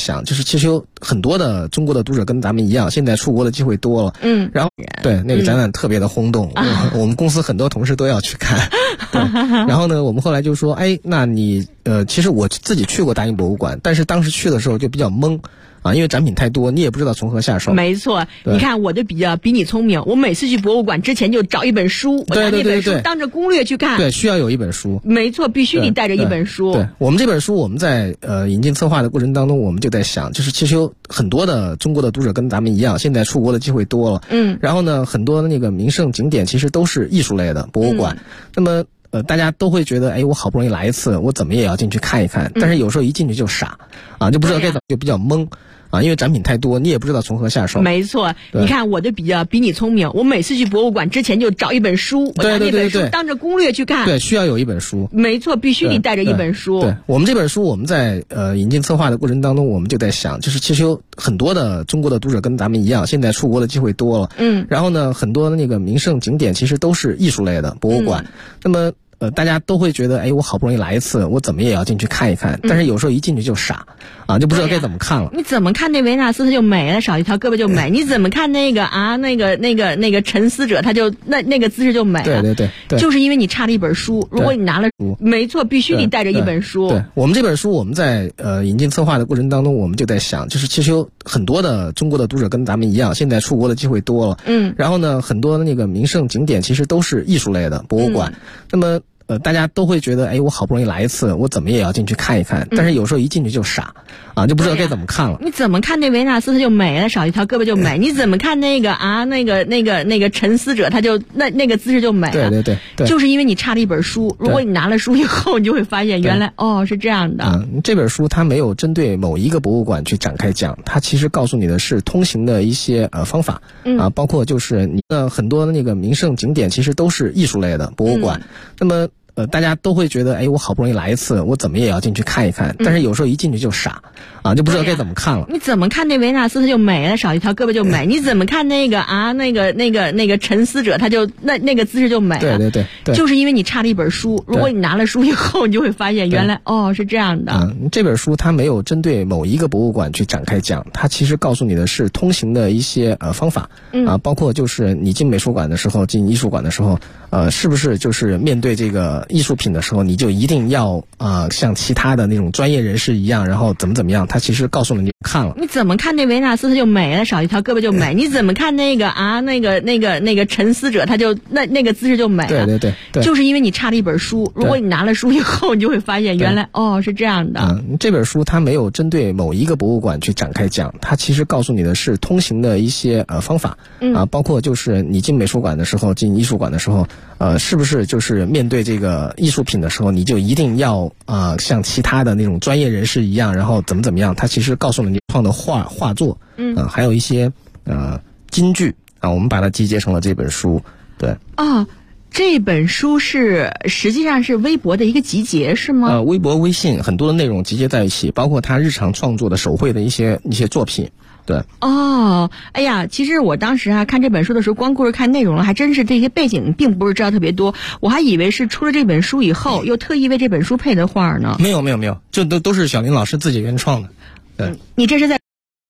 想，就是其实有很多的中国的读者跟咱们一样，现在出国的机会多了，然后对那个展览特别的轰动，我们公司很多同事都要去看，对，然后呢，我们后来就说，哎，那你其实我自己去过大英博物馆，但是当时去的时候就比较懵。因为展品太多，你也不知道从何下手。 没错，你看我就比你聪明，我每次去博物馆之前就找一本书，我拿那本书当着攻略去看。 对，需要有一本书。 没错，必须得带着一本书。 对，我们这本书我们在引进策划的过程当中，我们就在想，就是其实有很多的中国的读者跟咱们一样，现在出国的机会多了。然后呢，很多那个名胜景点其实都是艺术类的博物馆。那么大家都会觉得，哎，我好不容易来一次，我怎么也要进去看一看。但是有时候一进去就傻，就不知道该怎么，就比较懵。因为展品太多，你也不知道从何下手。 没错，你看我就比你聪明，我每次去博物馆之前就找一本书，我拿那本书当着攻略去看。 对，需要有一本书。 没错，必须得带着一本书。 对，我们这本书我们在引进策划的过程当中，我们就在想，就是其实有很多的中国的读者跟咱们一样，现在出国的机会多了。然后呢，很多那个名胜景点其实都是艺术类的博物馆。那么大家都会觉得，哎，我好不容易来一次，我怎么也要进去看一看。但是有时候一进去就傻，就不知道该怎么看了。 你怎么看那维纳斯他就美了，少一条胳膊就美。你怎么看那个那个沉思者，他就那个姿势就美了。 对， 就是因为你差了一本书。如果你拿了书，没错，必须得带着一本书。 对，我们这本书我们在引进策划的过程当中，我们就在想，就是其实有很多的中国的读者跟咱们一样，现在出国的机会多了。然后呢，很多那个名胜景点其实都是艺术类的博物馆。那么大家都会觉得，哎，我好不容易来一次，我怎么也要进去看一看。但是有时候一进去就傻，就不知道该怎么看了。 你怎么看那维纳斯他就美了，少一条胳膊就美。你怎么看那个那个沉思者，他就那个姿势就美了。 对， 就是因为你差了一本书。如果你拿了书以后，你就会发现原来是这样的。 这本书它没有针对某一个博物馆去展开讲，它其实告诉你的是通行的一些方法包括就是你很多那个名胜景点其实都是艺术类的博物馆。那么大家都会觉得，哎，我好不容易来一次，我怎么也要进去看一看。但是有时候一进去就傻，就不知道该怎么看了。 你怎么看那维纳斯他就美了，少一条胳膊就美。你怎么看那个那个沉思者，他就那个姿势就美了。 对， 就是因为你差了一本书。如果你拿了书以后，你就会发现原来是这样的。 这本书它没有针对某一个博物馆去展开讲，它其实告诉你的是通行的一些方法包括就是你进美术馆的时候，进艺术馆的时候，是不是就是面对这个艺术品的时候，你就一定要像其他的那种专业人士一样，然后怎么样？他其实告诉了你看了。 你怎么看那维纳斯他就美了，少一条胳膊就美。你怎么看那个那个沉思者，他就那个姿势就美了。 对， 就是因为你差了一本书。如果你拿了书以后，你就会发现原来是这样的。 这本书它没有针对某一个博物馆去展开讲，它其实告诉你的是通行的一些方法包括就是你进美术馆的时候，进艺术馆的时候，是不是就是面对这个艺术品的时候，你就一定要像其他的那种专业人士一样，然后怎么样？他其实告诉了你创的画作，还有一些金句我们把它集结成了这本书。对这本书实际上是微博的一个集结，是吗？ 微博、微信很多的内容集结在一起，包括他日常创作的手绘的一些作品。对哎呀，其实我当时看这本书的时候，光顾着看内容了，还真是这些背景并不是知道特别多。我还以为是出了这本书以后，又特意为这本书配的画呢。 没有，这都是小林老师自己原创的。对， 你这是在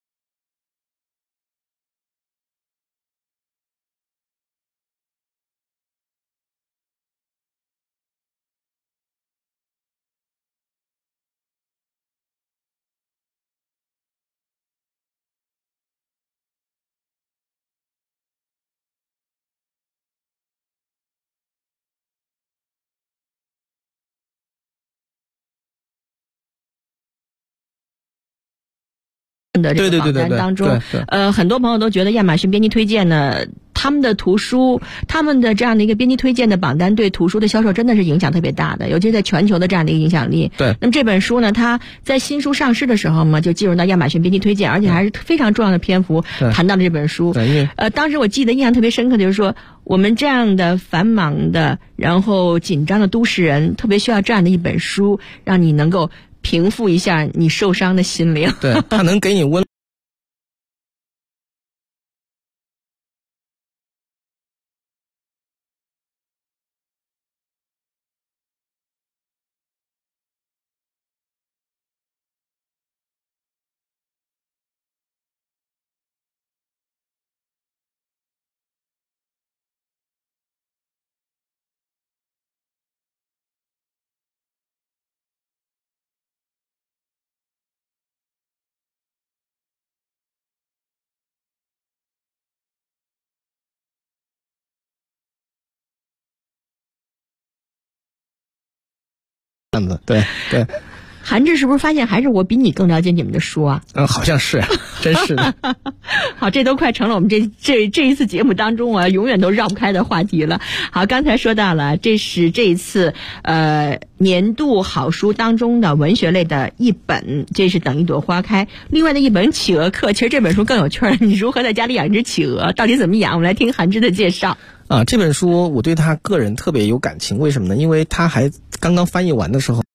的这个榜单当中，很多朋友都觉得亚马逊编辑推荐呢，他们的图书，他们的这样的一个编辑推荐的榜单对图书的销售真的是影响特别大的，尤其是在全球的这样的一个影响力。 对。 那么这本书呢，它在新书上市的时候嘛，就进入到亚马逊编辑推荐，而且还是非常重要的篇幅谈到了这本书。当时我记得印象特别深刻的就是说，我们这样的繁忙的，然后紧张的都市人，特别需要这样的一本书，让你能够平复一下你受伤的心灵。 对，它能给你温样子，对对。 韩志是不是发现还是我比你更了解你们的书啊？ 好像是，真是的。 好，这都快成了我们这一次节目当中啊永远都绕不开的话题了。好，刚才说到了，这是这一次年度好书当中的文学类的一本，这是等一朵花开。另外的一本企鹅课，其实这本书更有趣儿，你如何在家里养一只企鹅，到底怎么养？我们来听韩志的介绍。 这本书我对他个人特别有感情，为什么呢？因为他还刚刚翻译完的时候。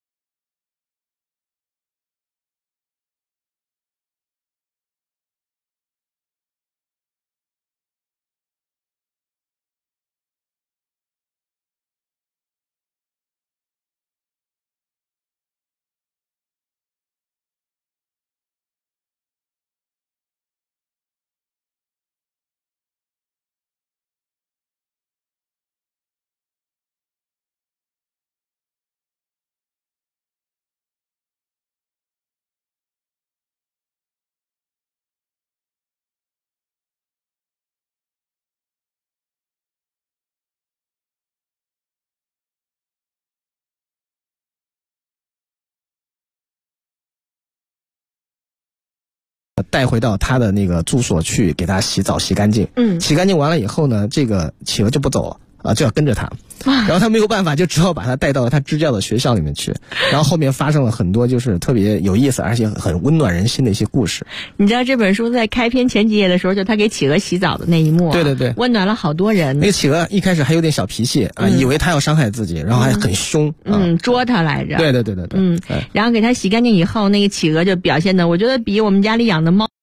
带回到他的那个住所去，给他洗澡洗干净。洗干净完了以后呢，这个企鹅就不走了就要跟着他。然后他没有办法，就只好把他带到了他支教的学校里面去。然后后面发生了很多就是特别有意思而且很温暖人心的一些故事。 你知道这本书在开篇前几页的时候，就他给企鹅洗澡的那一幕， 对对对， 温暖了好多人。 那个企鹅一开始还有点小脾气以为他要伤害自己，然后还很凶， 捉他来着。 对对对对对， 然后给他洗干净以后，那个企鹅就表现的，我觉得比我们家里养的猫。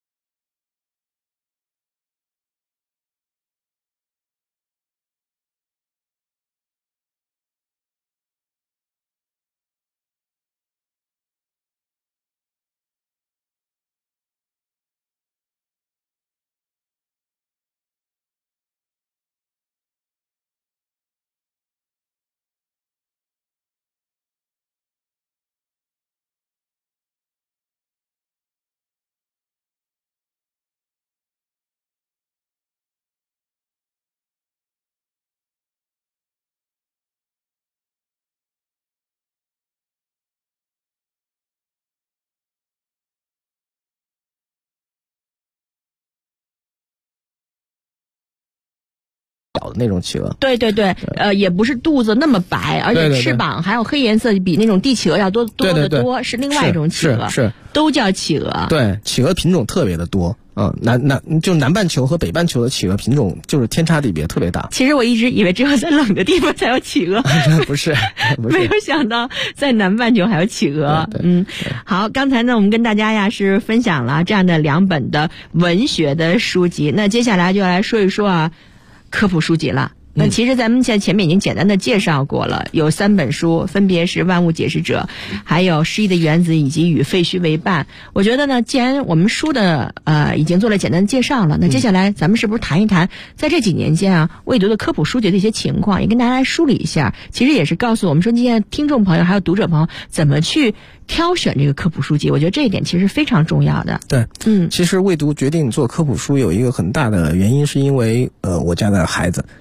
小的那种企鹅， 对对对，也不是肚子那么白，而且翅膀还有黑颜色，比那种地企鹅要多得多，是另外一种企鹅， 是都叫企鹅。 对，企鹅品种特别的多。南半球和北半球的企鹅品种就是天差地别，特别大。 其实我一直以为只有在冷的地方才有企鹅， 不是， 没有想到在南半球还有企鹅。好，刚才呢我们跟大家是分享了这样的2本的文学的书籍，那接下来就要来说一说科普书籍了。那其实咱们前面已经简单的介绍过了，有3本书，分别是《万物解释者》，还有《诗意的原子》以及《与废墟为伴》。我觉得呢，既然我们书的已经做了简单的介绍了，那接下来咱们是不是谈一谈在这几年间未读的科普书籍的一些情况，也跟大家来梳理一下，其实也是告诉我们说这些听众朋友还有读者朋友怎么去挑选这个科普书籍。我觉得这一点其实非常重要的。 对，其实未读决定做科普书有一个很大的原因，是因为我家的孩子。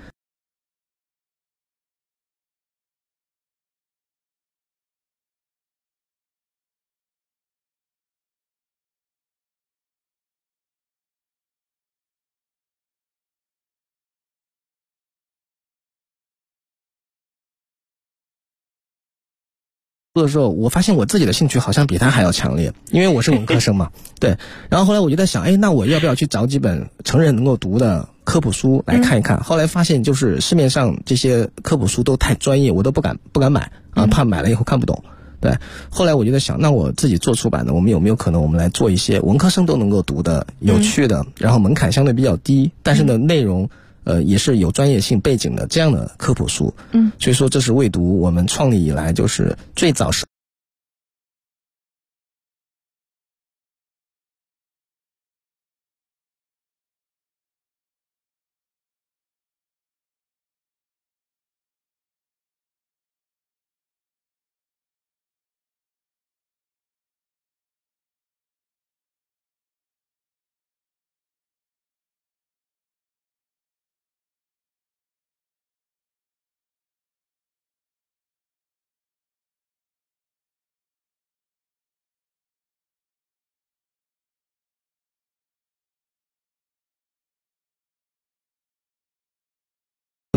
的时候，我发现我自己的兴趣好像比他还要强烈，因为我是文科生嘛。对，然后后来我就在想，那我要不要去找几本成人能够读的科普书来看一看？后来发现就是市面上这些科普书都太专业，我都不敢买怕买了以后看不懂。对，后来我就在想，那我自己做出版的，我们有没有可能我们来做一些文科生都能够读的有趣的，然后门槛相对比较低，但是呢内容也是有专业性背景的这样的科普书。所以说这是未读我们创立以来就是最早是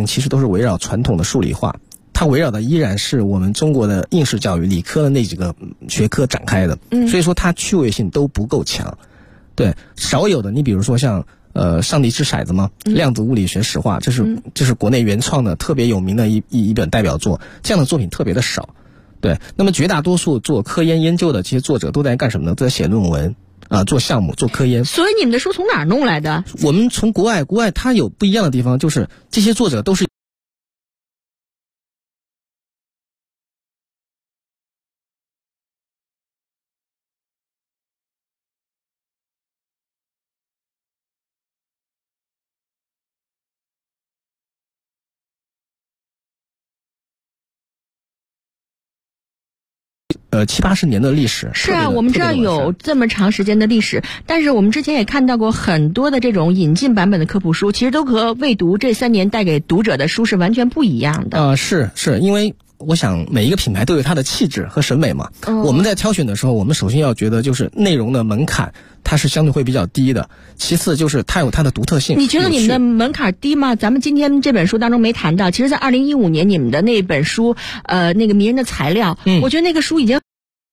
其实都是围绕传统的数理化，它围绕的依然是我们中国的应试教育理科的那几个学科展开的，所以说它趣味性都不够强。对，少有的你比如说像上帝掷骰子嘛，量子物理学史话，这是国内原创的特别有名的一本代表作，这样的作品特别的少。对，那么绝大多数做科研研究的这些作者都在干什么呢？都在写论文做项目，做科研。 所以你们的书从哪儿弄来的？ 我们从国外它有不一样的地方，就是这些作者都是70-80年的历史。 是啊，我们知道有这么长时间的历史，但是我们之前也看到过很多的这种引进版本的科普书，其实都和未读这3年带给读者的书是完全不一样的。 是因为我想每一个品牌都有它的气质和审美嘛。我们在挑选的时候，我们首先要觉得就是内容的门槛它是相对会比较低的，其次就是它有它的独特性。 你觉得你们的门槛低吗？咱们今天这本书当中没谈到，其实在2015年你们的那本书那个迷人的材料，我觉得那个书已经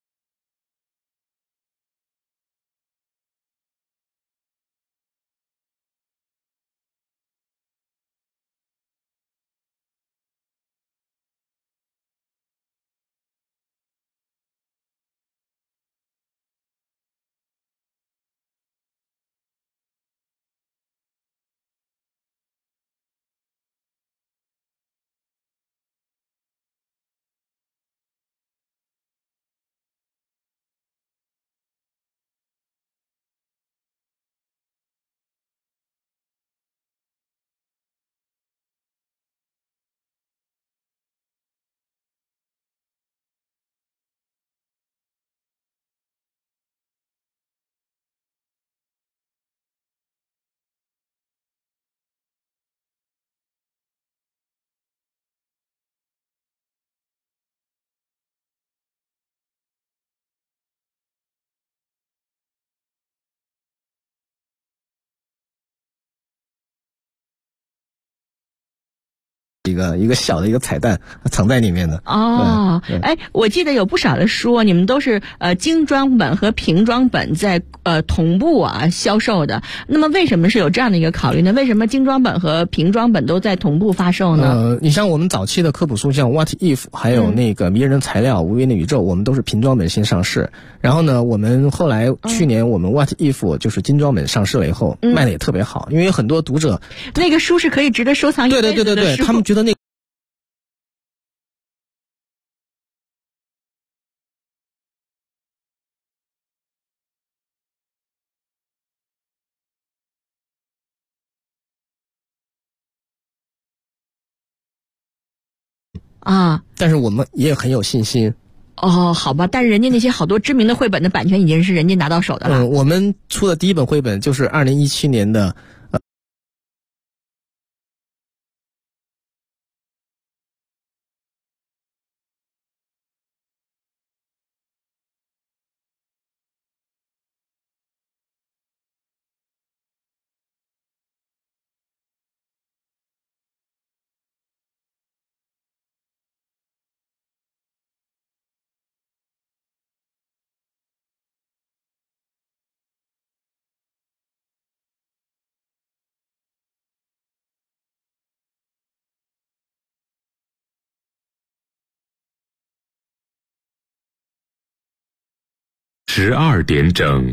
一个小的一个彩蛋藏在里面的。 我记得有不少的书你们都是精装本和平装本在同步销售的。那么为什么是有这样的一个考虑呢？为什么精装本和平装本都在同步发售呢？ 你像我们早期的科普书，像 What If 还有那个迷人的材料、无边的宇宙，我们都是平装本先上市。然后呢，我们后来去年我们 What If 就是精装本上市了以后，卖的也特别好，因为有很多读者那个书是可以值得收藏一辈子的书。 对，他们觉得那但是我们也很有信心。 好吧，但是人家那些好多知名的绘本的版权已经是人家拿到手的了。 我们出的第一本绘本就是2017年的 12点整，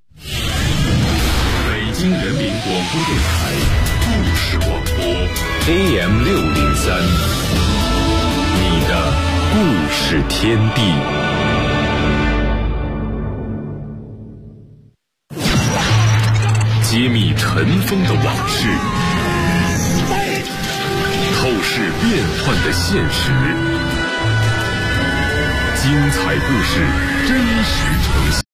北京人民广播电台故事广播 AM 603，你的故事天地。揭秘尘封的往事，透视变幻的现实，精彩故事真实呈现。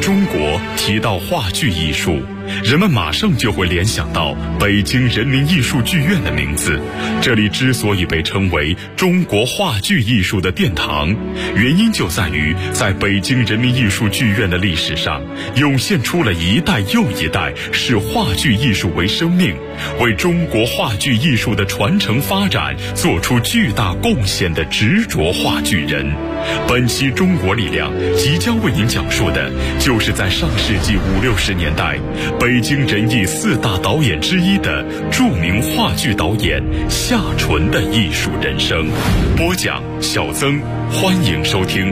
中国提到话剧艺术，人们马上就会联想到北京人民艺术剧院的名字。这里之所以被称为中国话剧艺术的殿堂，原因就在于在北京人民艺术剧院的历史上，涌现出了一代又一代视话剧艺术为生命，为中国话剧艺术的传承发展做出巨大贡献的执着话剧人。本期中国力量即将为您讲述的，就是在上世纪50、60年代，北京人艺4大导演之一的著名话剧导演夏纯的艺术人生。播讲小曾，欢迎收听。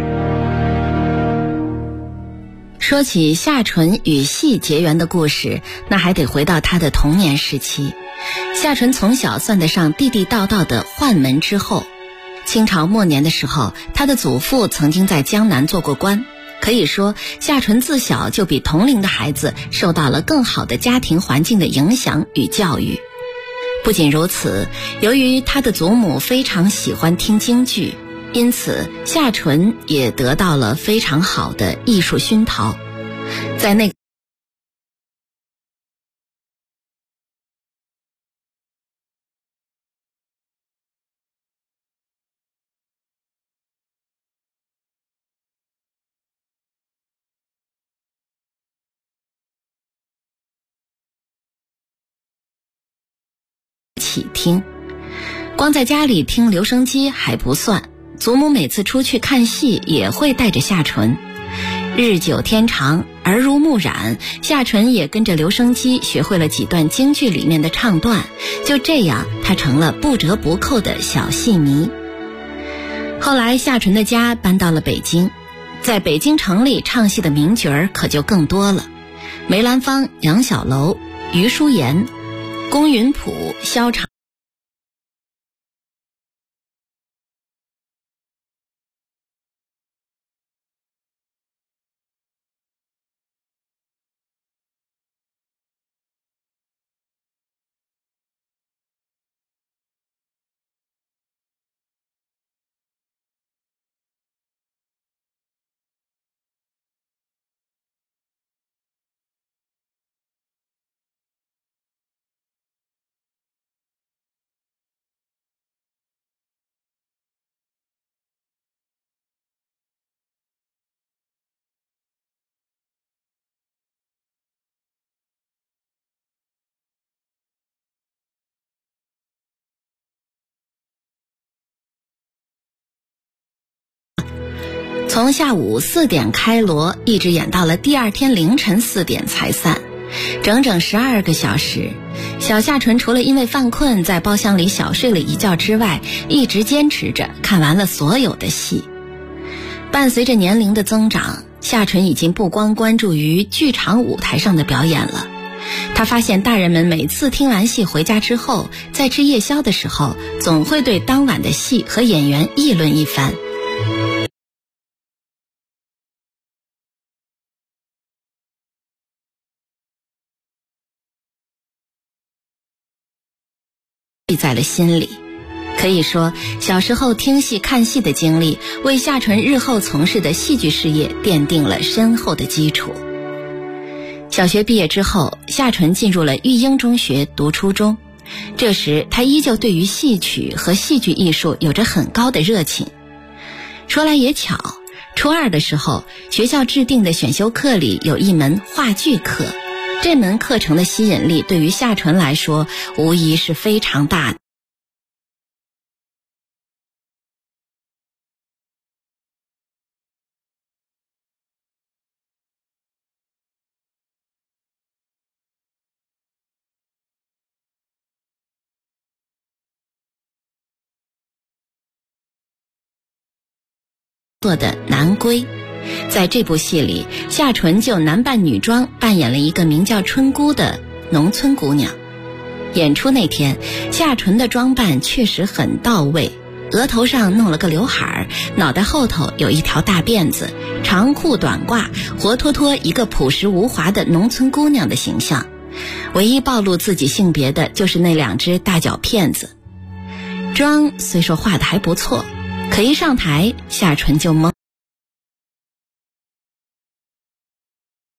说起夏纯与戏结缘的故事，那还得回到他的童年时期。夏纯从小算得上地地道道的宦门之后。清朝末年的时候，他的祖父曾经在江南做过官，可以说夏纯自小就比同龄的孩子受到了更好的家庭环境的影响与教育。不仅如此，由于他的祖母非常喜欢听京剧，因此夏纯也得到了非常好的艺术熏陶。在那个起听，光在家里听留声机还不算，祖母每次出去看戏也会带着夏纯。日久天长，耳濡目染，夏纯也跟着留声机学会了几段京剧里面的唱段，就这样他成了不折不扣的小戏迷。后来夏纯的家搬到了北京，在北京城里唱戏的名角儿可就更多了，梅兰芳、杨小楼、余淑妍、龚云普、萧长从下午4点开锣，一直演到了第二天凌晨4点才散，整整12个小时。小夏纯除了因为犯困在包厢里小睡了一觉之外，一直坚持着看完了所有的戏。伴随着年龄的增长，夏纯已经不光关注于剧场舞台上的表演了。他发现大人们每次听完戏回家之后，在吃夜宵的时候，总会对当晚的戏和演员议论一番。记在了心里。可以说，小时候听戏看戏的经历，为夏纯日后从事的戏剧事业奠定了深厚的基础。小学毕业之后，夏纯进入了育英中学读初中。这时他依旧对于戏曲和戏剧艺术有着很高的热情。说来也巧，初2的时候，学校制定的选修课里有一门话剧课，这门课程的吸引力对于夏纯来说无疑是非常大的。做的南归，在这部戏里，夏纯就男扮女装扮演了一个名叫春姑的农村姑娘。演出那天，夏纯的装扮确实很到位，额头上弄了个刘海，脑袋后头有一条大辫子，长裤短褂，活脱脱一个朴实无华的农村姑娘的形象。唯一暴露自己性别的就是那2只大脚片子。妆虽说画得还不错，可一上台，夏纯就懵。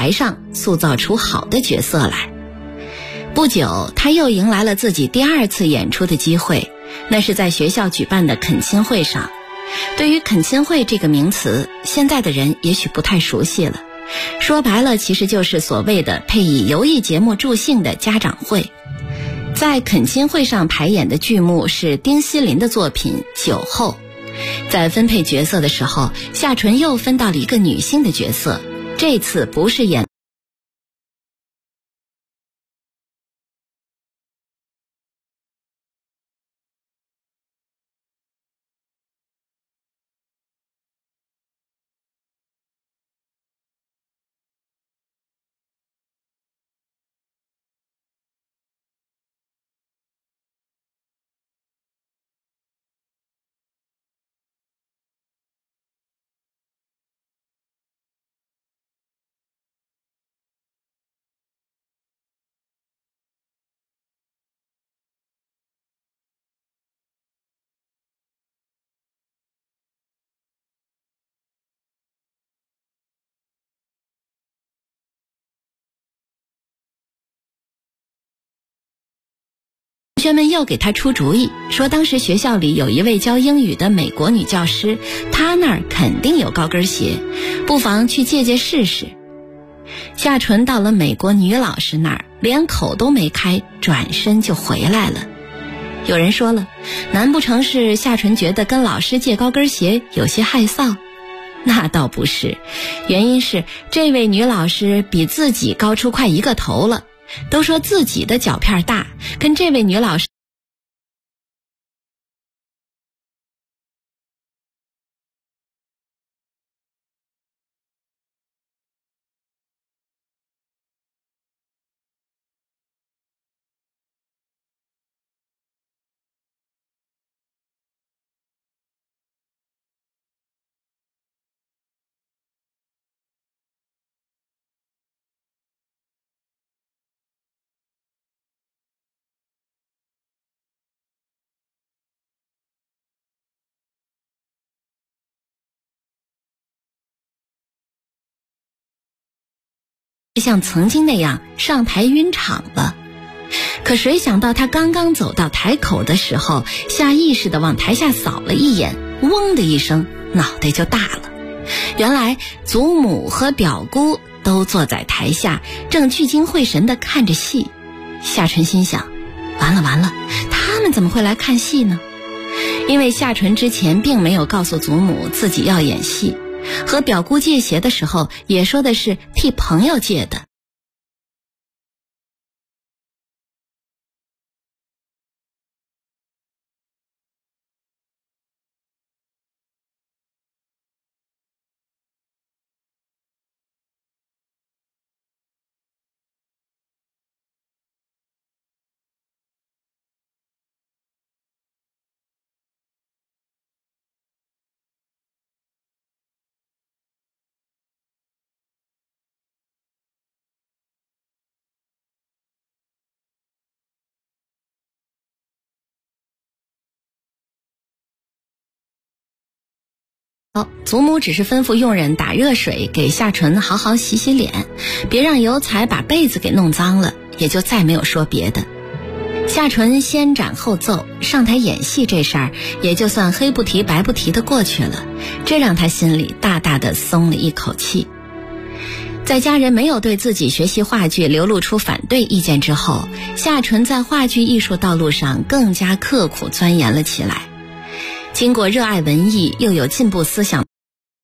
台上塑造出好的角色来。不久，他又迎来了自己第2次演出的机会，那是在学校举办的恳亲会上。对于恳亲会这个名词，现在的人也许不太熟悉了。说白了，其实就是所谓的配以游艺节目助兴的家长会。在恳亲会上排演的剧目是丁锡林的作品《酒后》。在分配角色的时候，夏纯又分到了一个女性的角色，这次不是演同学们又给他出主意，说当时学校里有一位教英语的美国女教师，她那儿肯定有高跟鞋，不妨去借借试试。夏纯到了美国女老师那儿，连口都没开，转身就回来了。有人说了，难不成是夏纯觉得跟老师借高跟鞋有些害臊？那倒不是，原因是这位女老师比自己高出快1个头了。都说自己的脚片大，跟这位女老师像曾经那样上台晕场了。可谁想到他刚刚走到台口的时候，下意识地往台下扫了一眼，嗡的一声，脑袋就大了。原来祖母和表姑都坐在台下，正聚精会神地看着戏。夏纯心想，完了完了，他们怎么会来看戏呢？因为夏纯之前并没有告诉祖母自己要演戏，和表姑借鞋的时候也说的是替朋友借的。祖母只是吩咐佣人打热水给夏纯好好洗洗脸，别让油彩把被子给弄脏了，也就再没有说别的。夏纯先斩后奏，上台演戏这事儿也就算黑不提白不提的过去了，这让他心里大大的松了一口气。在家人没有对自己学习话剧流露出反对意见之后，夏纯在话剧艺术道路上更加刻苦钻研了起来。经过热爱文艺又有进步思想，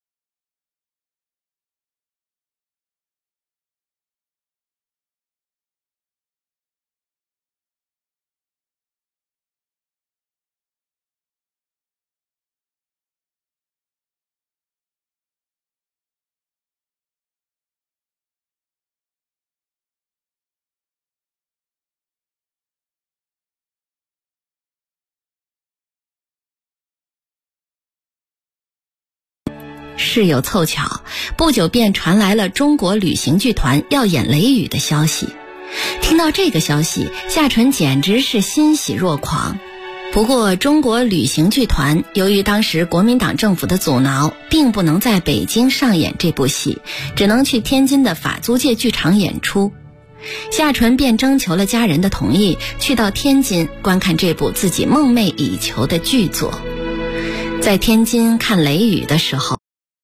事有凑巧，不久便传来了中国旅行剧团要演雷雨的消息。听到这个消息，夏纯简直是欣喜若狂。 不过中国旅行剧团由于当时国民党政府的阻挠，并不能在北京上演这部戏，只能去天津的法租界剧场演出。夏纯便征求了家人的同意，去到天津观看这部自己梦寐以求的剧作。在天津看《雷雨》的时候，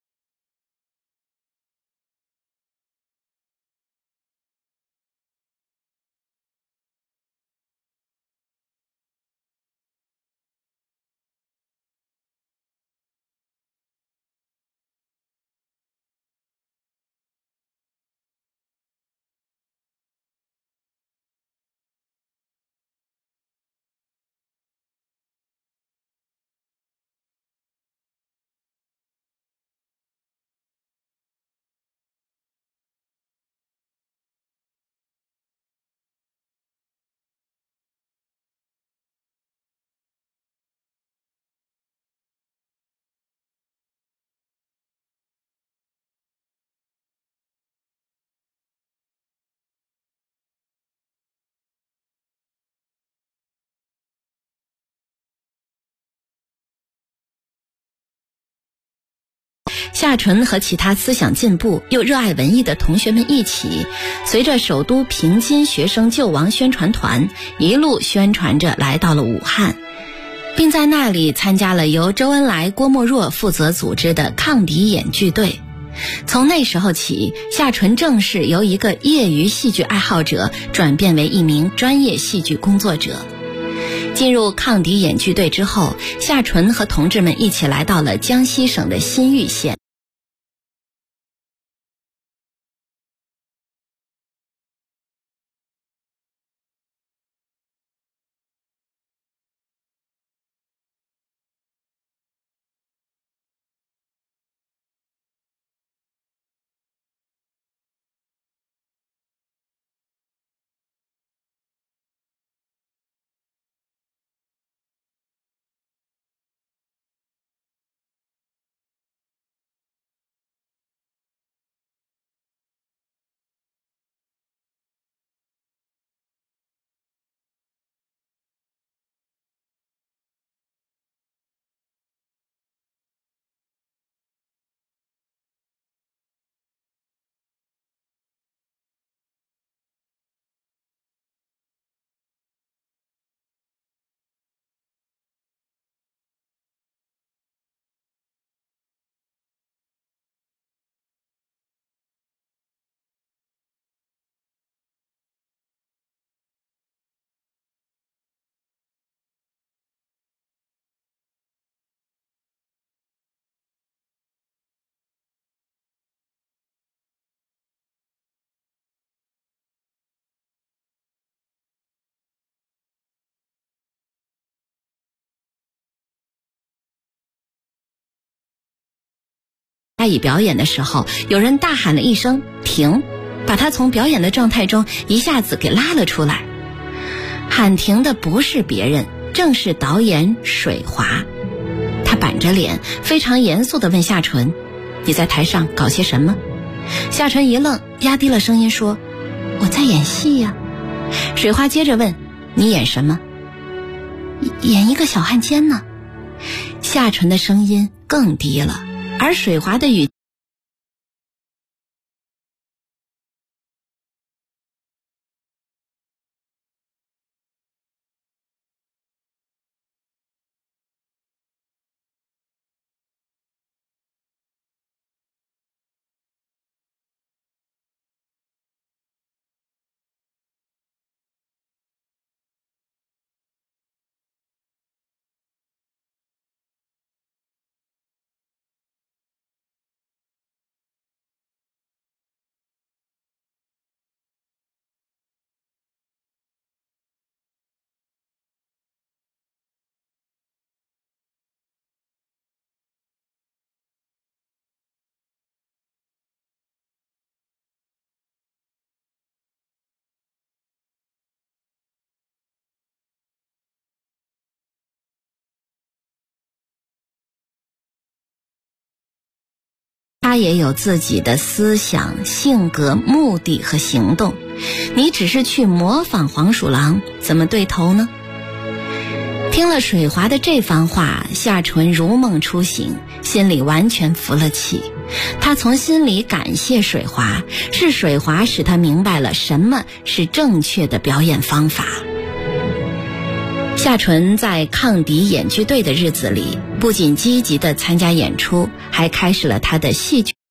夏纯和其他思想进步又热爱文艺的同学们一起，随着首都平津学生救亡宣传团一路宣传着来到了武汉，并在那里参加了由周恩来、郭沫若负责组织的抗敌演剧队。从那时候起，夏纯正式由一个业余戏剧爱好者转变为一名专业戏剧工作者。进入抗敌演剧队之后，夏纯和同志们一起来到了江西省的新余县。他以表演的时候，有人大喊了一声停，把他从表演的状态中一下子给拉了出来。喊停的不是别人，正是导演水华。他板着脸非常严肃地问夏纯，你在台上搞些什么？夏纯一愣，压低了声音说，我在演戏呀。水华接着问，你演什么？演一个小汉奸呢。夏纯的声音更低了，而水华的语他也有自己的思想、性格、目的和行动，你只是去模仿黄鼠狼，怎么对头呢？ 听了水华的这番话，夏纯如梦初醒，心里完全服了气。他从心里感谢水华，是水华使他明白了什么是正确的表演方法。夏纯在抗敌演剧队的日子里，不仅积极地参加演出，还开始了他的戏剧。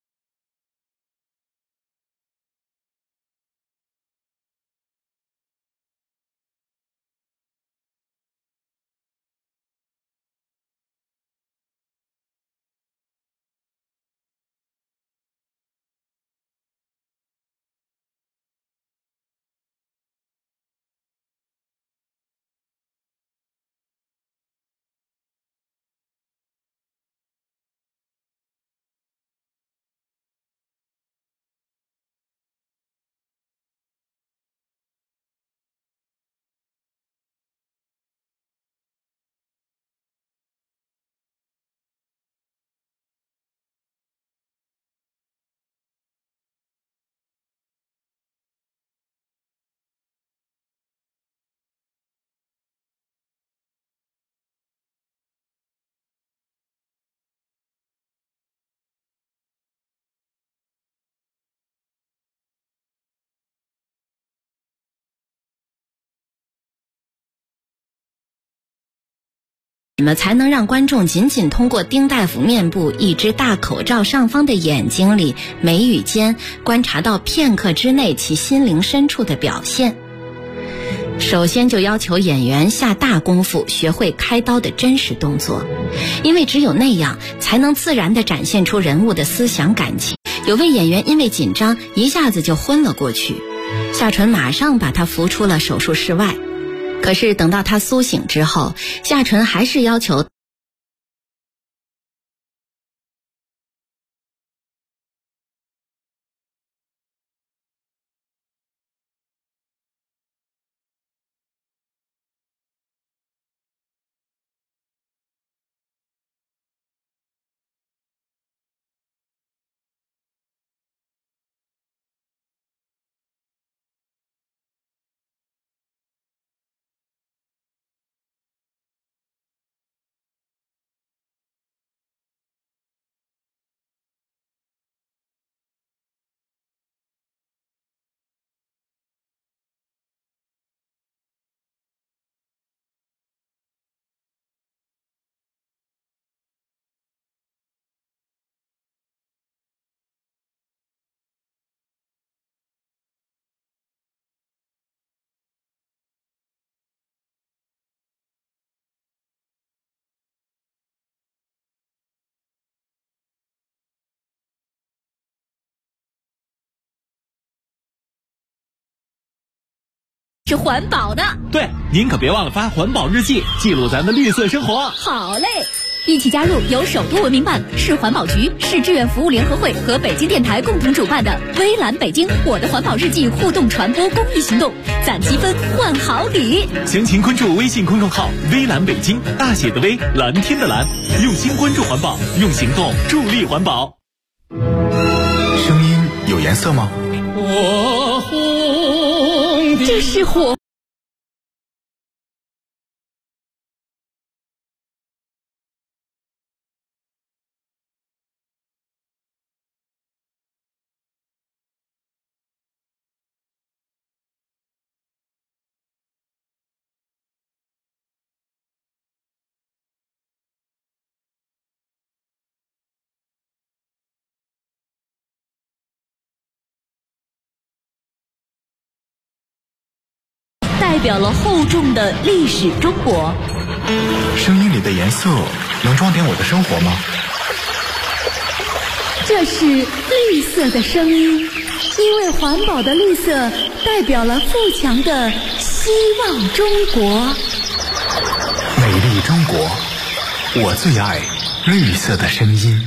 怎么才能让观众仅仅通过丁大夫面部一只大口罩上方的眼睛里眉宇间观察到片刻之内其心灵深处的表现？首先就要求演员下大功夫学会开刀的真实动作，因为只有那样才能自然地展现出人物的思想感情。有位演员因为紧张一下子就昏了过去，夏纯马上把他扶出了手术室外。可是等到他苏醒之后，夏纯还是要求是环保的。 对，您可别忘了发环保日记，记录咱的绿色生活。 好嘞，一起加入由首都文明办、市环保局、市志愿服务联合会和北京电台共同主办的微蓝北京我的环保日记互动传播公益行动，攒积分换好礼。 详情关注微信公众号微蓝北京，大写的微，蓝天的蓝，用心关注环保，用行动助力环保。 声音有颜色吗？ 火红的， 这是火。代表了厚重的历史中国。 声音里的颜色能装点我的生活吗？ 这是绿色的声音，因为环保的绿色代表了富强的希望中国。 美丽中国，我最爱绿色的声音。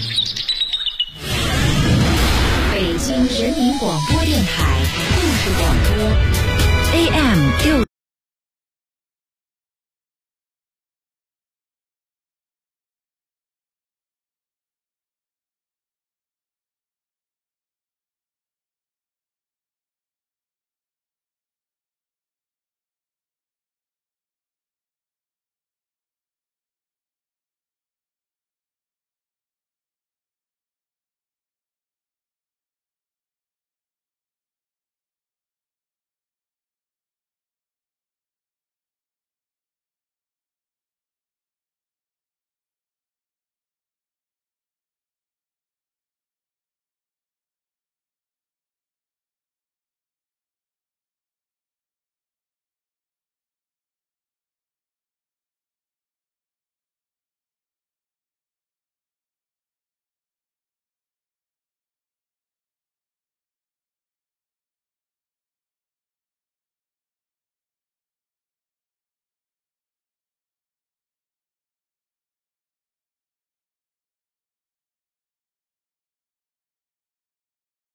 北京人民广播电台故事广播 AM 6。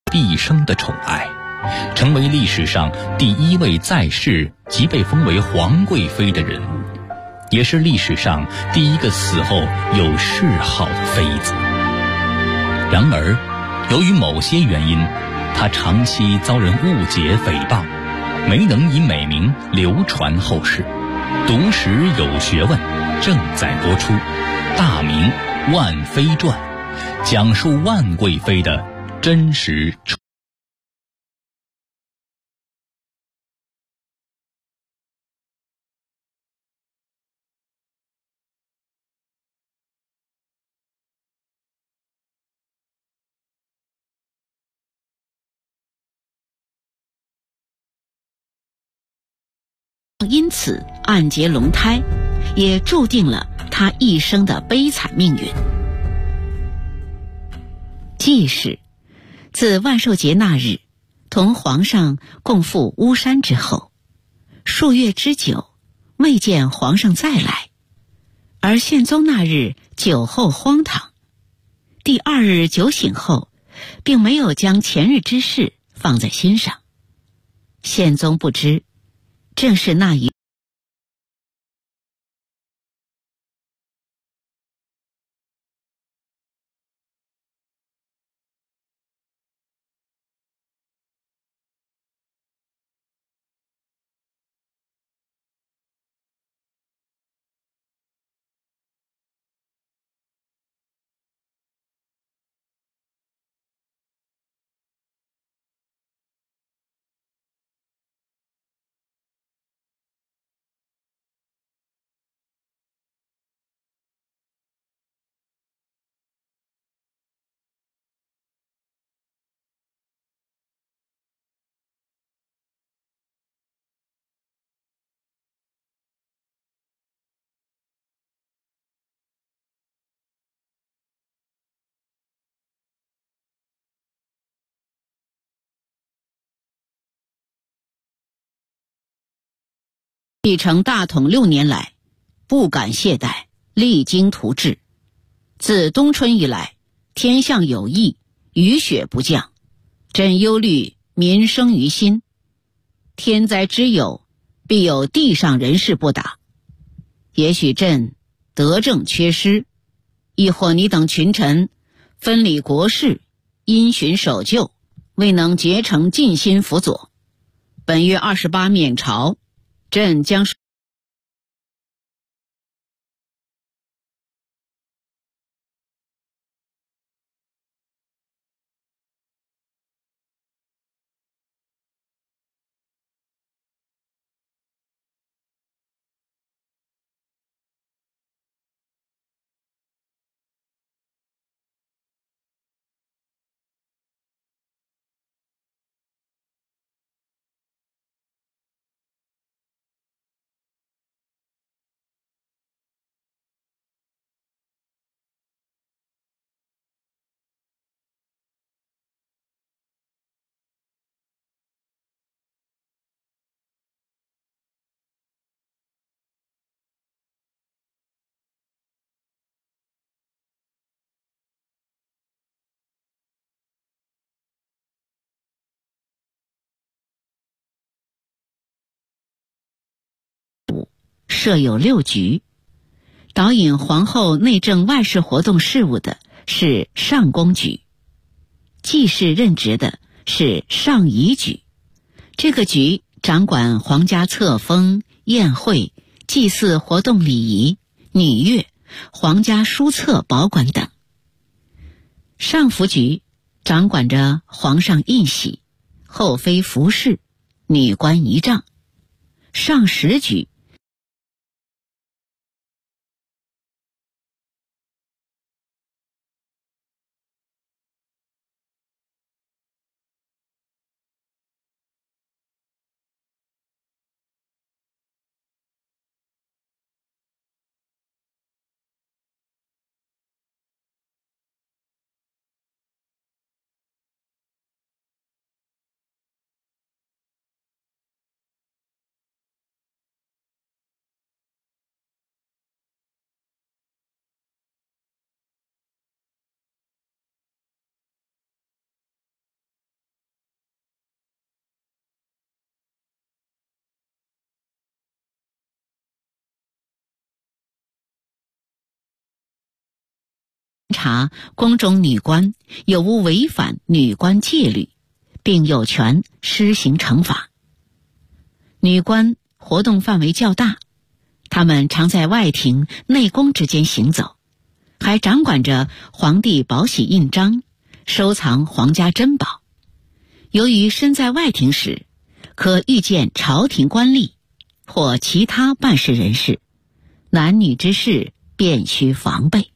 毕生的宠爱，成为历史上第一位在世即被封为皇贵妃的人物，也是历史上第一个死后有谥号的妃子。然而，由于某些原因，她长期遭人误解诽谤，没能以美名流传后世。读史有学问正在播出，大明《万妃传》，讲述万贵妃的真实。 因此暗结龙胎，也注定了他一生的悲惨命运。纪氏自万寿节那日同皇上共赴巫山之后，数月之久未见皇上再来，而宪宗那日酒后荒唐，第二日酒醒后并没有将前日之事放在心上。宪宗不知，正是那一继承大统6年来，不敢懈怠，励精图治。自冬春以来，天象有异，雨雪不降，朕忧虑民生于心。天灾之有，必有地上人事不达。也许朕德政缺失，亦或你等群臣分理国事，因循守旧，未能竭诚尽心辅佐。本月28免朝，朕将设有6局，导引皇后内政外事活动事务的是上宫局，纪氏任职的是上仪局。这个局掌管皇家册封、宴会、祭祀活动礼仪、女乐、皇家书册保管等。上服局掌管着皇上印玺、后妃服饰、女官仪仗。上食局查宫中女官有无违反女官戒律，并有权施行惩罚。女官活动范围较大，她们常在外廷、内宫之间行走，还掌管着皇帝宝玺印章，收藏皇家珍宝。由于身在外廷时，可遇见朝廷官吏或其他办事人士，男女之事便需防备。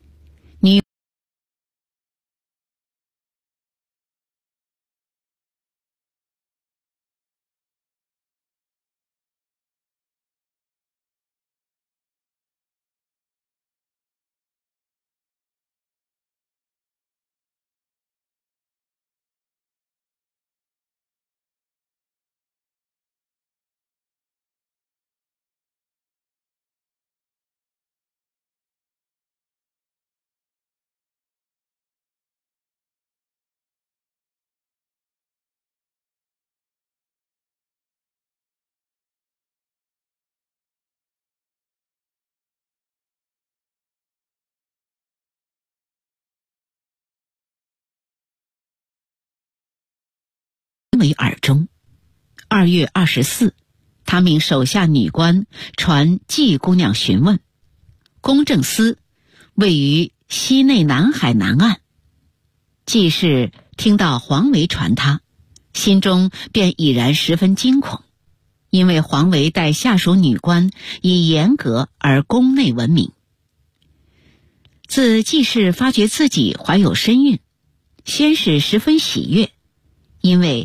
为耳中。2月24，他命手下女官传季姑娘询问，公正司位于西内南海南岸。季氏听到黄维传他，心中便已然十分惊恐，因为黄维待下属女官以严格而宫内闻名。自季氏发觉自己怀有身孕，先是十分喜悦，因为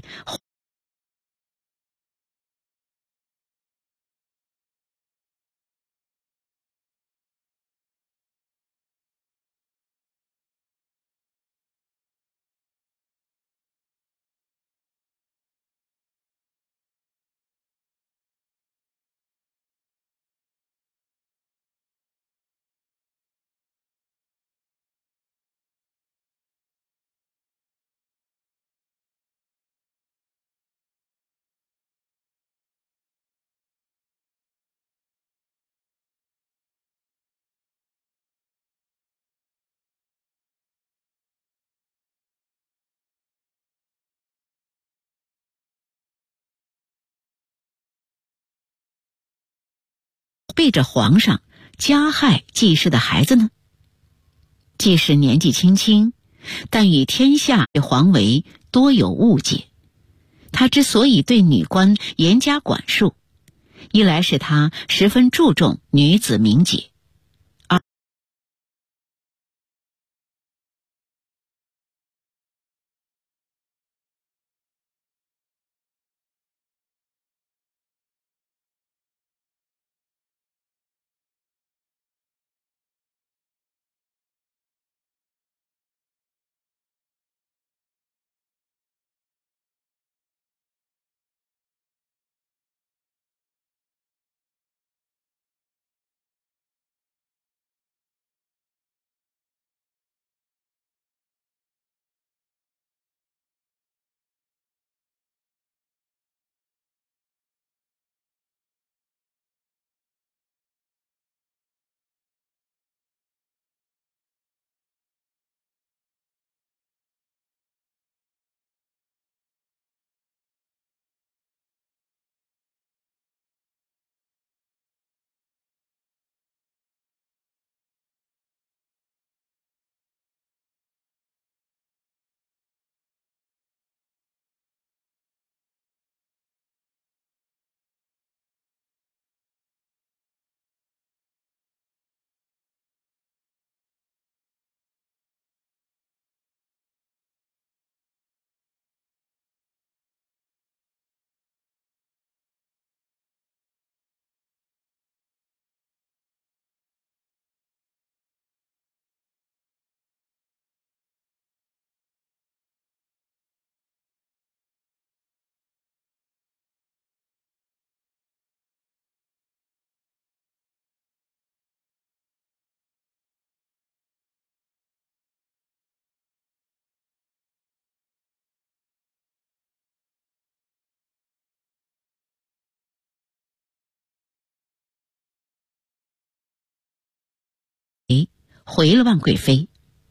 背着皇上加害季氏的孩子呢？季氏年纪轻轻，但与天下皇维多有误解。他之所以对女官严加管束，一来是他十分注重女子名节，回了万贵妃，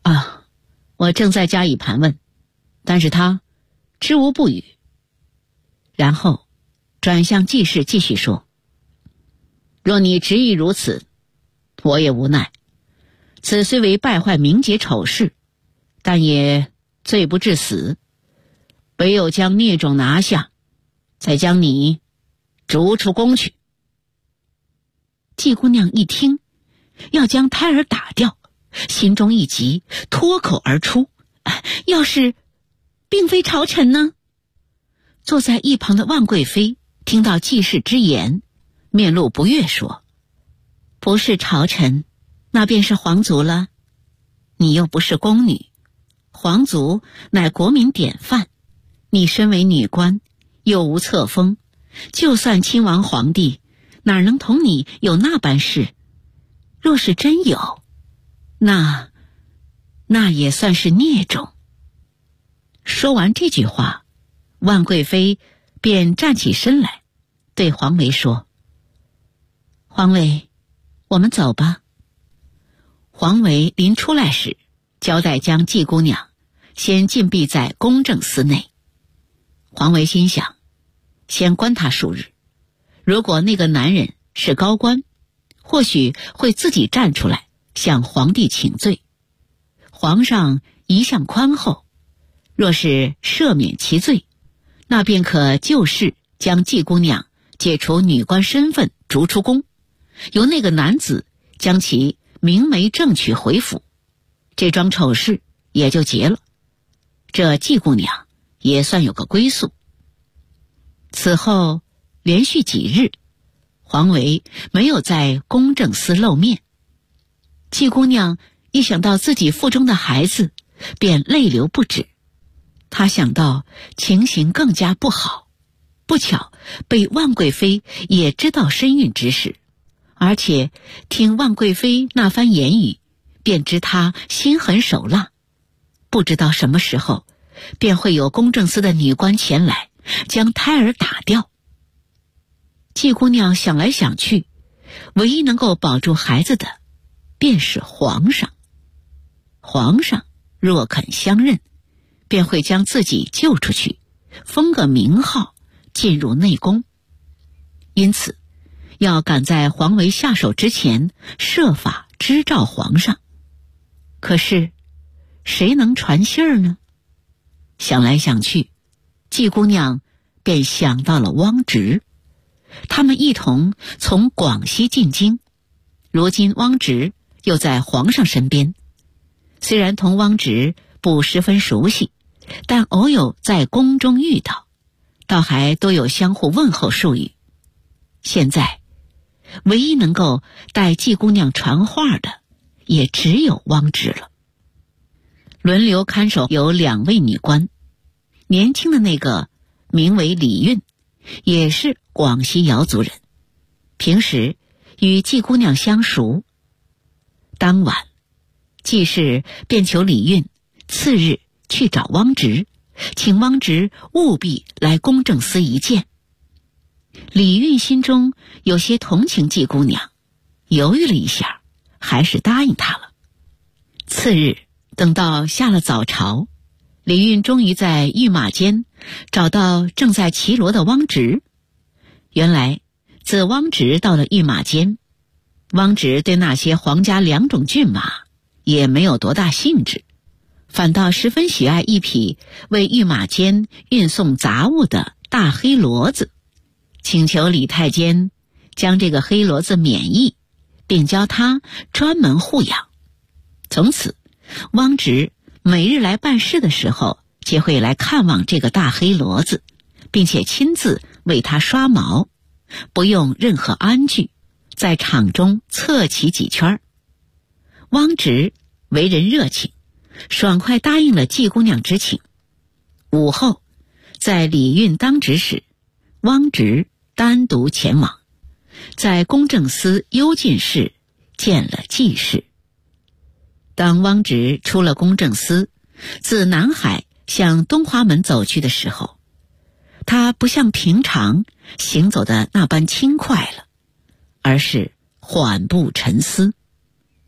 我正在加以盘问，但是他支吾不语，然后转向季氏继续说：若你执意如此，我也无奈。此虽为败坏名节丑事，但也罪不至死，唯有将孽种拿下，再将你逐出宫去。季姑娘一听要将胎儿打掉，心中一急，脱口而出：要是并非朝臣呢？坐在一旁的万贵妃听到季氏之言，面露不悦说：不是朝臣，那便是皇族了。你又不是宫女，皇族乃国民典范，你身为女官，又无册封，就算亲王皇帝，哪能同你有那般事？若是真有，那也算是孽种。说完这句话，万贵妃便站起身来，对黄维说：黄维，我们走吧。黄维临出来时，交代将季姑娘先禁闭在公正司内。黄维心想，先关他数日，如果那个男人是高官，或许会自己站出来向皇帝请罪。皇上一向宽厚，若是赦免其罪，那便可就事将季姑娘解除女官身份，逐出宫，由那个男子将其明媒正娶回府，这桩丑事也就结了。这季姑娘也算有个归宿。此后连续几日，黄维没有在公正司露面。季姑娘一想到自己腹中的孩子，便泪流不止。她想到情形更加不好，不巧被万贵妃也知道身孕之事，而且听万贵妃那番言语，便知她心狠手辣，不知道什么时候便会有公正司的女官前来将胎儿打掉。季姑娘想来想去，唯一能够保住孩子的便是皇上。皇上若肯相认，便会将自己救出去，封个名号，进入内宫。因此要赶在黄维下手之前设法支召皇上。可是谁能传信儿呢？想来想去，季姑娘便想到了汪直。他们一同从广西进京，如今汪直又在皇上身边。虽然同汪直不十分熟悉，但偶有在宫中遇到，倒还都有相互问候术语。现在唯一能够带季姑娘传话的也只有汪直了。轮流看守有2位女官，年轻的那个名为李运，也是广西瑶族人，平时与季姑娘相熟。当晚季氏便求李运次日去找汪直，请汪直务必来公正司一见。李运心中有些同情季姑娘，犹豫了一下，还是答应她了。次日等到下了早朝，李运终于在御马监找到正在骑骡的汪直。原来自汪直到了御马监，汪直对那些皇家2种骏马也没有多大兴致，反倒十分喜爱一匹为御马监运送杂物的大黑骡子，请求李太监将这个黑骡子免役，并教他专门护养。从此汪直每日来办事的时候，皆会来看望这个大黑骡子，并且亲自为他刷毛，不用任何鞍具，在场中侧骑几圈。汪直为人热情，爽快答应了季姑娘之请。午后在李运当值时，汪直单独前往，在公正司幽禁室见了季氏。当汪直出了公正司，自南海向东华门走去的时候，他不像平常行走的那般轻快了，而是缓步沉思。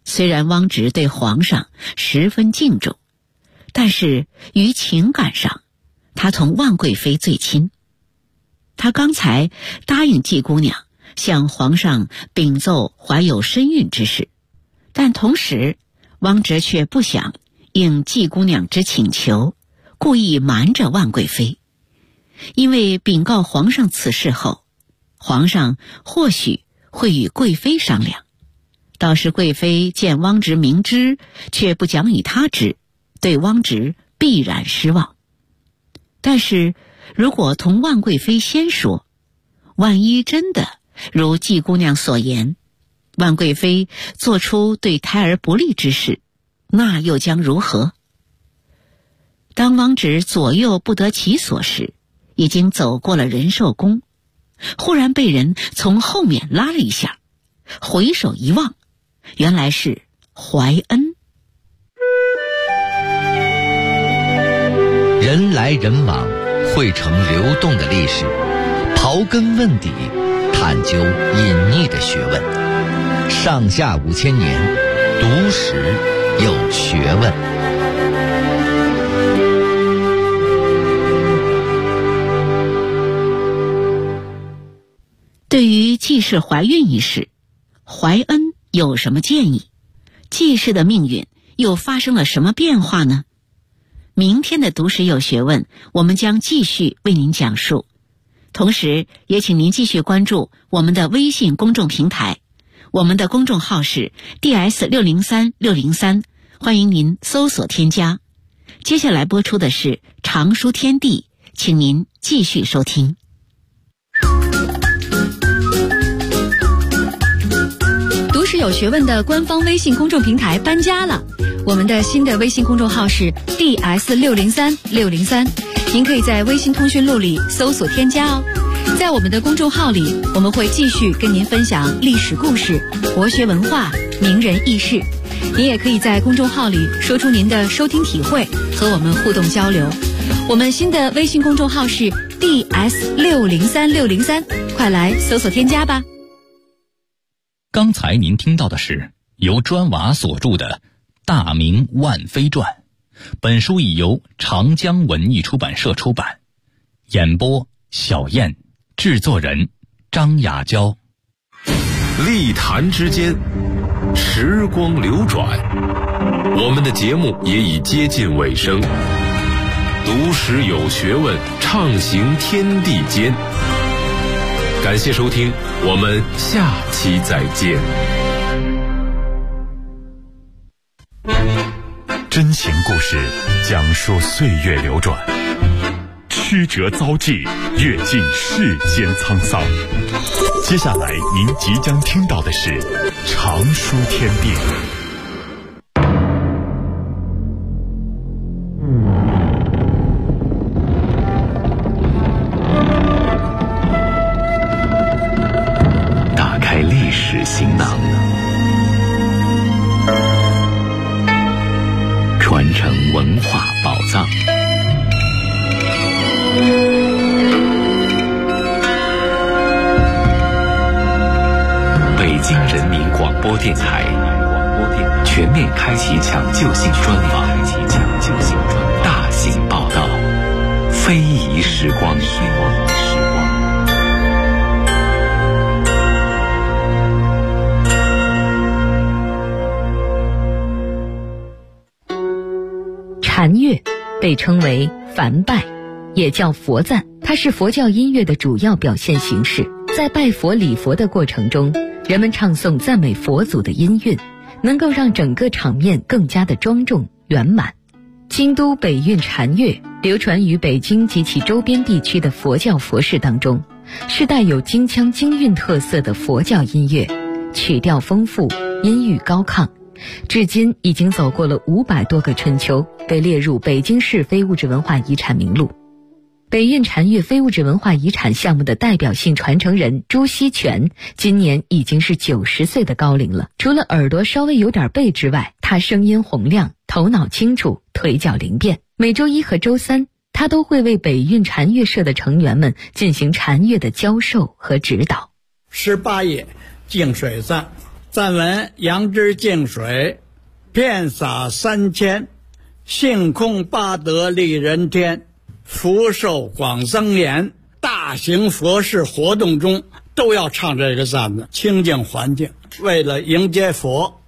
虽然汪直对皇上十分敬重，但是于情感上，他同万贵妃最亲。他刚才答应季姑娘向皇上禀奏怀有身孕之事，但同时汪直却不想应季姑娘之请求，故意瞒着万贵妃。因为禀告皇上此事后，皇上或许会与贵妃商量，到时贵妃见汪直明知却不讲与他知，对汪直必然失望。但是如果同万贵妃先说，万一真的如季姑娘所言，万贵妃做出对胎儿不利之事，那又将如何？当汪直左右不得其所时，已经走过了仁寿宫，忽然被人从后面拉了一下，回首一望，原来是怀恩。 人来人往，汇成流动的历史，刨根问底，探究隐匿的学问。上下5000年，读史有学问。 对于季氏怀孕一事，怀恩有什么建议？季氏的命运又发生了什么变化呢？明天的读史有学问，我们将继续为您讲述。同时也请您继续关注我们的微信公众平台，我们的公众号是 DS603603，欢迎您搜索添加。接下来播出的是常书天地，请您继续收听。 读史有学问的官方微信公众平台搬家了，我们的新的微信公众号是 DS603603，您可以在微信通讯录里搜索添加哦。在我们的公众号里，我们会继续跟您分享历史故事、国学文化、名人轶事。您也可以在公众号里说出您的收听体会，和我们互动交流。我们新的微信公众号是 DS603603，快来搜索添加吧。 刚才您听到的是由砖瓦所著的《大明万妃传》，本书已由长江文艺出版社出版。演播小燕，制作人张雅娇。 历坛之间，时光流转，我们的节目也已接近尾声。读史有学问，畅行天地间。感谢收听，我们下期再见。 真情故事讲述岁月流转，曲折遭际，阅尽世间沧桑。接下来您即将听到的是常书天地。 打开历史行囊，传承文化宝藏。北京人民广播电台全面开启抢救性专访，大型报道，非遗时光。 禅乐被称为梵拜，也叫佛赞，它是佛教音乐的主要表现形式。在拜佛礼佛的过程中，人们唱诵赞美佛祖的音韵，能够让整个场面更加的庄重圆满。京都北韵禅乐流传于北京及其周边地区的佛教佛事当中，是带有京腔京韵特色的佛教音乐，曲调丰富，音域高亢，至今已经走过了500多个春秋，被列入北京市非物质文化遗产名录。北韵禅乐非物质文化遗产项目的代表性传承人朱锡全今年已经是90岁的高龄了。除了耳朵稍微有点背之外，他声音洪亮，头脑清楚，腿脚灵便。每周1和周3，他都会为北韵禅乐社的成员们进行禅乐的教授和指导。 18夜净水赞赞文杨枝净水，遍洒3000，性空八德利人天，福寿广增延。大型佛事活动中都要唱这个赞子，清净环境，为了迎接佛。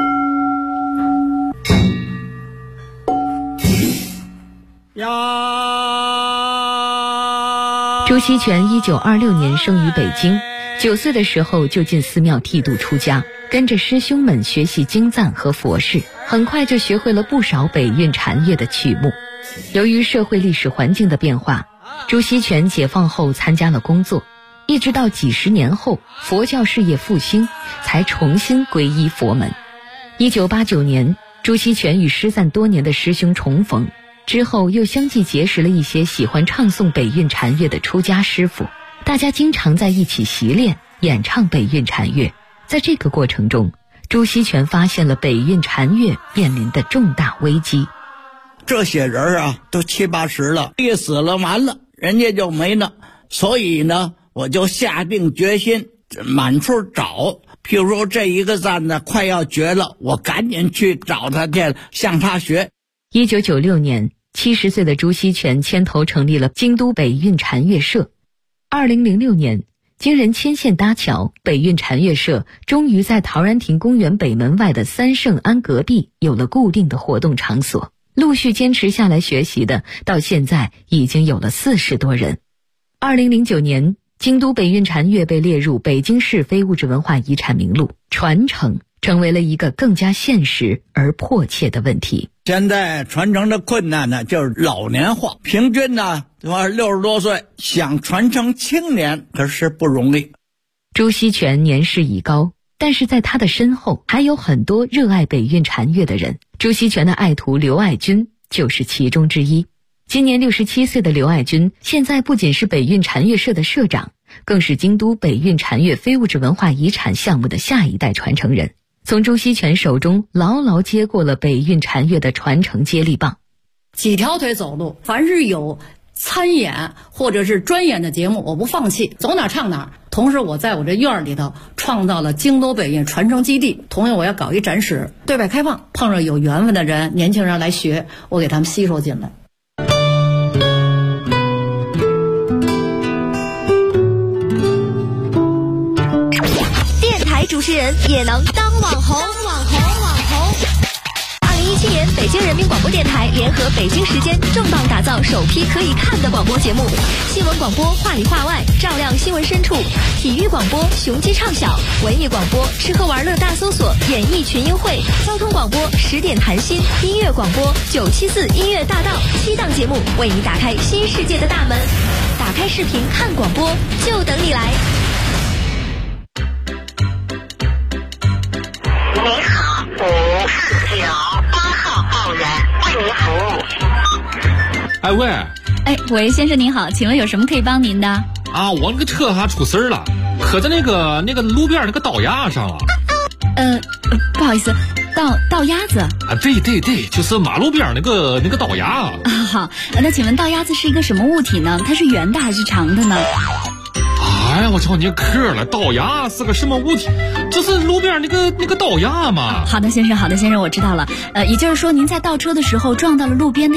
朱锡全1926年生于北京，9岁的时候就进寺庙剃度出家，跟着师兄们学习经赞和佛事，很快就学会了不少北韵禅乐的曲目。由于社会历史环境的变化，朱锡全解放后参加了工作，一直到几十年后佛教事业复兴，才重新皈依佛门。1989年，朱锡全与失散多年的师兄重逢，之后又相继结识了一些喜欢唱诵北韵禅乐的出家师傅，大家经常在一起习练演唱北韵禅乐。在这个过程中，朱锡全发现了北韵禅乐面临的重大危机。 这些人啊都70、80了，一死了完了，人家就没了。所以呢，我就下定决心满处找，譬如说这一个赞呢快要绝了，我赶紧去找他去，向他学。 1996年，70岁的朱锡全牵头成立了京都北韵禅乐社。2006年，经人牵线搭桥，北韵禅乐社终于在陶然亭公园北门外的三圣庵隔壁有了固定的活动场所。陆续坚持下来学习的，到现在已经有了40多人。2009年，京都北韵禅乐被列入北京市非物质文化遗产名录，传承成为了一个更加现实而迫切的问题。 现在传承的困难呢，就是老年化，平均呢60多岁，想传承青年可是不容易。 朱锡全年事已高，但是在他的身后还有很多热爱北韵禅乐的人。朱锡全的爱徒刘爱军就是其中之一。今年67岁的刘爱军，现在不仅是北韵禅乐社的社长，更是京都北韵禅乐非物质文化遗产项目的下一代传承人，从朱锡全手中牢牢接过了北韵禅乐的传承接力棒。 几条腿走路，凡是有参演或者是专演的节目，我不放弃，走哪唱哪。同时我在我这院里头创造了京都北韵传承基地，同样我要搞一展示，对外开放，碰上有缘分的人，年轻人来学，我给他们吸收进来。 电台主持人也能当网红。2017年，北京人民广播电台联合北京时间重磅打造首批可以看的广播节目：新闻广播话里话外，照亮新闻深处；体育广播雄鸡唱晓；文艺广播吃喝玩乐大搜索，演艺群英会；交通广播10点谈心；音乐广播974音乐大道。7档节目为你打开新世界的大门。打开视频看广播，就等你来。 您好，549。报员为您服务。 哎喂， 喂，先生您好，请问有什么可以帮您的？ 啊，我那个车还出事了，磕在那个路边那个道牙上了。 不好意思，道鸭子。 啊，对，就是马路边那个道牙。 啊，好，那请问道鸭子是一个什么物体呢？它是圆的还是长的呢？ 哎呀，我瞧你磕了，道牙是个什么物体？就是路边那个道牙嘛。 好的，先生，我知道了。也就是说，您在倒车的时候撞到了路边的